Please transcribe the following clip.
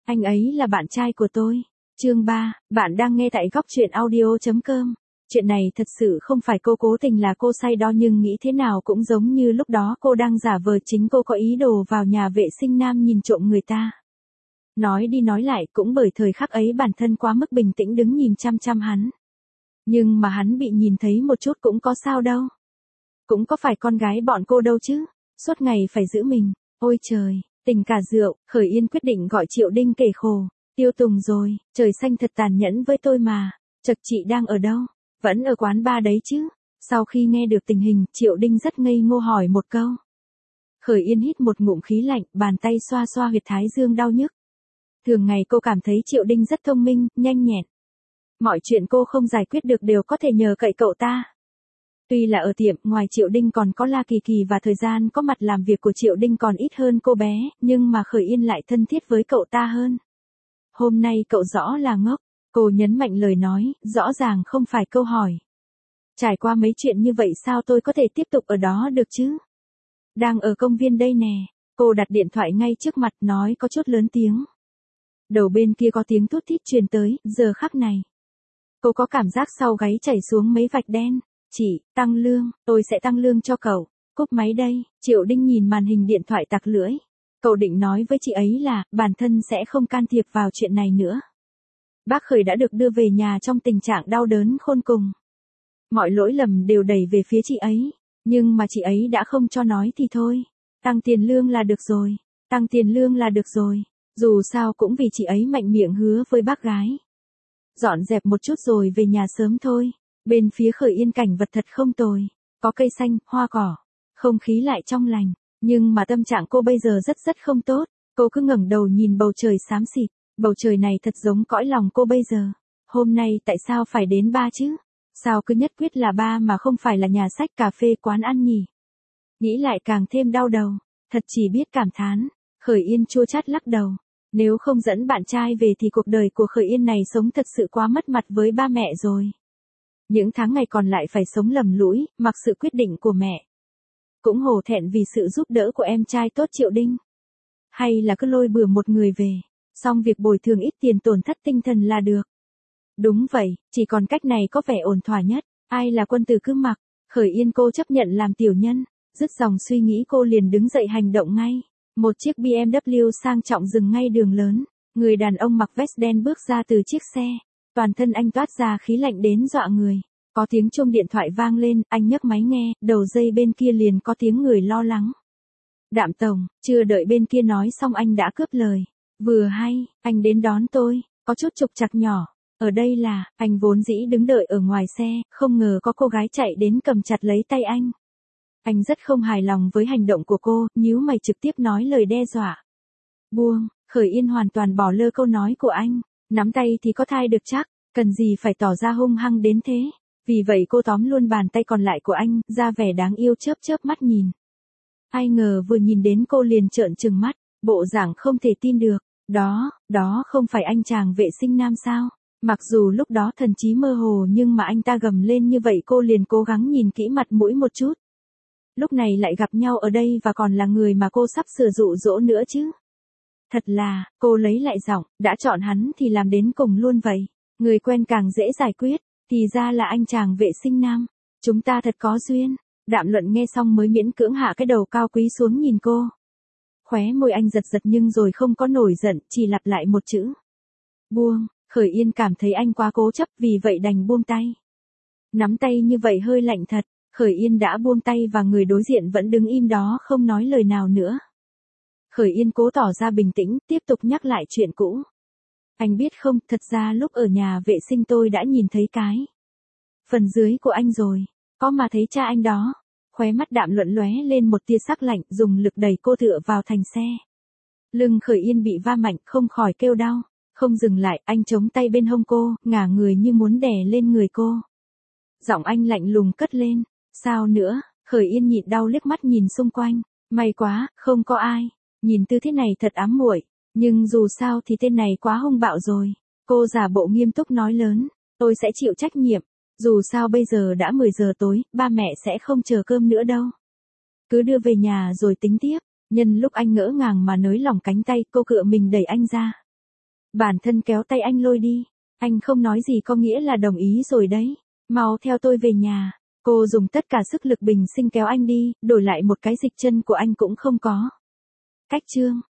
Anh ấy là bạn trai của tôi. Chương 3, bạn đang nghe tại góc truyện audio.com. Chuyện này thật sự không phải cô cố tình là cô say đo, nhưng nghĩ thế nào cũng giống như lúc đó cô đang giả vờ chính cô có ý đồ vào nhà vệ sinh nam nhìn trộm người ta. Nói đi nói lại cũng bởi thời khắc ấy bản thân quá mức bình tĩnh đứng nhìn chăm chăm hắn. Nhưng mà hắn bị nhìn thấy một chút cũng có sao đâu. Cũng có phải con gái bọn cô đâu chứ. Suốt ngày phải giữ mình. Ôi trời, tỉnh cả rượu, Khởi Yên quyết định gọi Triệu Đinh kể khổ. Tiêu Tùng rồi, trời xanh thật tàn nhẫn với tôi mà. Chật, chị đang ở đâu? Vẫn ở quán bar đấy chứ? Sau khi nghe được tình hình, Triệu Đinh rất ngây ngô hỏi một câu. Khởi Yên hít một ngụm khí lạnh, bàn tay xoa xoa huyệt thái dương đau nhức. Thường ngày cô cảm thấy Triệu Đinh rất thông minh, nhanh nhẹn. Mọi chuyện cô không giải quyết được đều có thể nhờ cậy cậu ta. Tuy là ở tiệm, ngoài Triệu Đinh còn có La Kỳ Kỳ và thời gian có mặt làm việc của Triệu Đinh còn ít hơn cô bé, nhưng mà Khởi Yên lại thân thiết với cậu ta hơn. Hôm nay cậu rõ là ngốc, cô nhấn mạnh lời nói, rõ ràng không phải câu hỏi. Trải qua mấy chuyện như vậy sao tôi có thể tiếp tục ở đó được chứ? Đang ở công viên đây nè, cô đặt điện thoại ngay trước mặt nói có chút lớn tiếng. Đầu bên kia có tiếng thút thít truyền tới, giờ khắc này. Cô có cảm giác sau gáy chảy xuống mấy vạch đen. Chị, tăng lương, tôi sẽ tăng lương cho cậu. Cúp máy đây, Triệu Đinh nhìn màn hình điện thoại tặc lưỡi. Cậu định nói với chị ấy là, bản thân sẽ không can thiệp vào chuyện này nữa. Bác Khởi đã được đưa về nhà trong tình trạng đau đớn khôn cùng. Mọi lỗi lầm đều đẩy về phía chị ấy, nhưng mà chị ấy đã không cho nói thì thôi. Tăng tiền lương là được rồi, tăng tiền lương là được rồi. Dù sao cũng vì chị ấy mạnh miệng hứa với bác gái. Dọn dẹp một chút rồi về nhà sớm thôi. Bên phía Khởi Yên cảnh vật thật không tồi. Có cây xanh, hoa cỏ. Không khí lại trong lành. Nhưng mà tâm trạng cô bây giờ rất không tốt. Cô cứ ngẩng đầu nhìn bầu trời xám xịt. Bầu trời này thật giống cõi lòng cô bây giờ. Hôm nay tại sao phải đến bar chứ? Sao cứ nhất quyết là bar mà không phải là nhà sách, cà phê, quán ăn nhỉ? Nghĩ lại càng thêm đau đầu. Thật chỉ biết cảm thán. Khởi Yên chua chát lắc đầu. Nếu không dẫn bạn trai về thì cuộc đời của Khởi Yên này sống thật sự quá mất mặt với ba mẹ rồi. Những tháng ngày còn lại phải sống lầm lũi, mặc sự quyết định của mẹ. Cũng hổ thẹn vì sự giúp đỡ của em trai tốt Triệu Đinh. Hay là cứ lôi bừa một người về, xong việc bồi thường ít tiền tổn thất tinh thần là được. Đúng vậy, chỉ còn cách này có vẻ ổn thỏa nhất. Ai là quân tử cứ mặc. Khởi Yên cô chấp nhận làm tiểu nhân. Dứt dòng suy nghĩ cô liền đứng dậy hành động ngay. Một chiếc BMW sang trọng dừng ngay đường lớn. Người đàn ông mặc vest đen bước ra từ chiếc xe. Toàn thân anh toát ra khí lạnh đến dọa người. Có tiếng chuông điện thoại vang lên, anh nhấc máy nghe, đầu dây bên kia liền có tiếng người lo lắng. Đạm Tổng, chưa đợi bên kia nói xong anh đã cướp lời. Vừa hay, anh đến đón tôi, có chút trục trặc nhỏ. Ở đây là, anh vốn dĩ đứng đợi ở ngoài xe, không ngờ có cô gái chạy đến cầm chặt lấy tay anh. Anh rất không hài lòng với hành động của cô, nhíu mày trực tiếp nói lời đe dọa. Buông, Khởi Yên hoàn toàn bỏ lơ câu nói của anh. Nắm tay thì có thai được chắc, cần gì phải tỏ ra hung hăng đến thế. Vì vậy cô tóm luôn bàn tay còn lại của anh, ra vẻ đáng yêu chớp mắt nhìn. Ai ngờ vừa nhìn đến cô liền trợn trừng mắt, bộ dạng không thể tin được. Đó không phải anh chàng vệ sinh nam sao? Mặc dù lúc đó thần trí mơ hồ nhưng mà anh ta gầm lên như vậy cô liền cố gắng nhìn kỹ mặt mũi một chút. Lúc này lại gặp nhau ở đây và còn là người mà cô sắp sửa dụ dỗ nữa chứ. Thật là, cô lấy lại giọng, đã chọn hắn thì làm đến cùng luôn vậy. Người quen càng dễ giải quyết, thì ra là anh chàng vệ sinh nam. Chúng ta thật có duyên. Đạm Luận nghe xong mới miễn cưỡng hạ cái đầu cao quý xuống nhìn cô. Khóe môi anh giật nhưng rồi không có nổi giận, chỉ lặp lại một chữ. Buông, Khởi Yên cảm thấy anh quá cố chấp vì vậy đành buông tay. Nắm tay như vậy hơi lạnh thật, Khởi Yên đã buông tay và người đối diện vẫn đứng im đó không nói lời nào nữa. Khởi Yên cố tỏ ra bình tĩnh, tiếp tục nhắc lại chuyện cũ. Anh biết không, thật ra lúc ở nhà vệ sinh tôi đã nhìn thấy cái phần dưới của anh rồi, có mà thấy cha anh đó. Khóe mắt Đạm Luận lóe lên một tia sắc lạnh, dùng lực đẩy cô tựa vào thành xe. Lưng Khởi Yên bị va mạnh, không khỏi kêu đau. Không dừng lại, anh chống tay bên hông cô, ngả người như muốn đè lên người cô. Giọng anh lạnh lùng cất lên. Sao nữa? Khởi Yên nhịn đau liếc mắt nhìn xung quanh. May quá, không có ai. Nhìn tư thế này thật ám muội, nhưng dù sao thì tên này quá hung bạo rồi. Cô giả bộ nghiêm túc nói lớn, tôi sẽ chịu trách nhiệm. Dù sao bây giờ đã 10 giờ tối, ba mẹ sẽ không chờ cơm nữa đâu. Cứ đưa về nhà rồi tính tiếp. Nhân lúc anh ngỡ ngàng mà nới lỏng cánh tay, cô cựa mình đẩy anh ra. Bản thân kéo tay anh lôi đi. Anh không nói gì có nghĩa là đồng ý rồi đấy. Mau theo tôi về nhà. Cô dùng tất cả sức lực bình sinh kéo anh đi, đổi lại một cái dịch chân của anh cũng không có. Cách chương